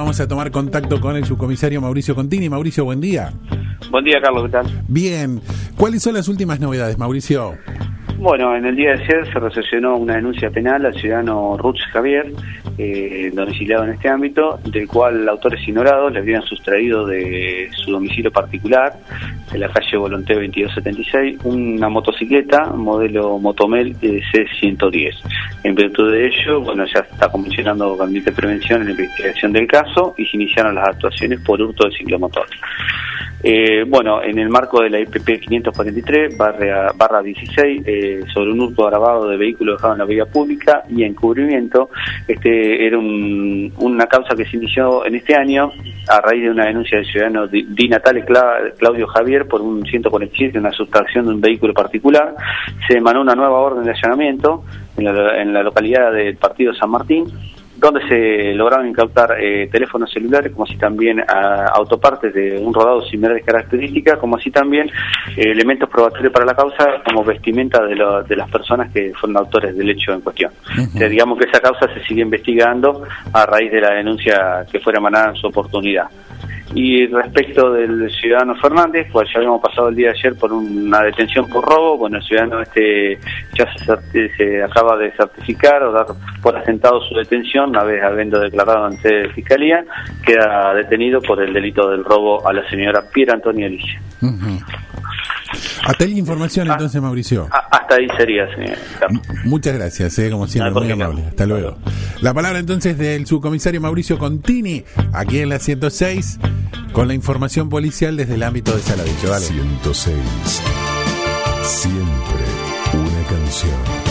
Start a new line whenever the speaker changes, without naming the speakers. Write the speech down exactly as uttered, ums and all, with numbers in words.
vamos a tomar contacto con el subcomisario Mauricio Contini. Mauricio, buen día.
Buen día, Carlos, ¿qué tal?
Bien. ¿Cuáles son las últimas novedades, Mauricio?
Bueno, en el día de ayer se recepcionó una denuncia penal al ciudadano Ruch Javier, eh, domiciliado en este ámbito, del cual autores ignorados le habían sustraído de su domicilio particular, en la calle Volonteo veintidós setenta y seis, una motocicleta modelo Motomel C ciento diez. En virtud de ello, bueno, ya está comisionando Gabinete de Prevención en la investigación del caso y se iniciaron las actuaciones por hurto de ciclomotor. Eh, bueno, en el marco de la I P P quinientos cuarenta y tres barra, barra dieciséis, eh, sobre un hurto agravado de vehículos dejados en la vía pública y encubrimiento, este era un, una causa que se inició en este año a raíz de una denuncia del ciudadano Di, Di Natale Cla, Claudio Javier por un ciento cuarenta y siete, una sustracción de un vehículo particular. Se emanó una nueva orden de allanamiento en la, en la localidad del Partido San Martín, donde se lograron incautar eh, teléfonos celulares, como así también a, autopartes de un rodado similares características, como así también eh, elementos probatorios para la causa, como vestimenta de, lo, de las personas que fueron autores del hecho en cuestión. Uh-huh. O sea, digamos que esa causa se sigue investigando a raíz de la denuncia que fuera emanada en su oportunidad. Y respecto del ciudadano Fernández, pues ya habíamos pasado el día de ayer por una detención por robo. Bueno, el ciudadano este ya se, se acaba de certificar o dar por asentado su detención, una vez habiendo declarado ante Fiscalía, queda detenido por el delito del robo a la señora Piera Antonia Alicia. Uh-huh.
Hasta ahí la información ah, entonces, Mauricio.
Hasta ahí sería, señor Carlos.
Muchas gracias, eh, como siempre, no, muy amable. Hasta luego. La palabra entonces del subcomisario Mauricio Contini, aquí en la ciento seis, con la información policial desde el ámbito de Saladillo. Dale.
ciento seis. Siempre una canción.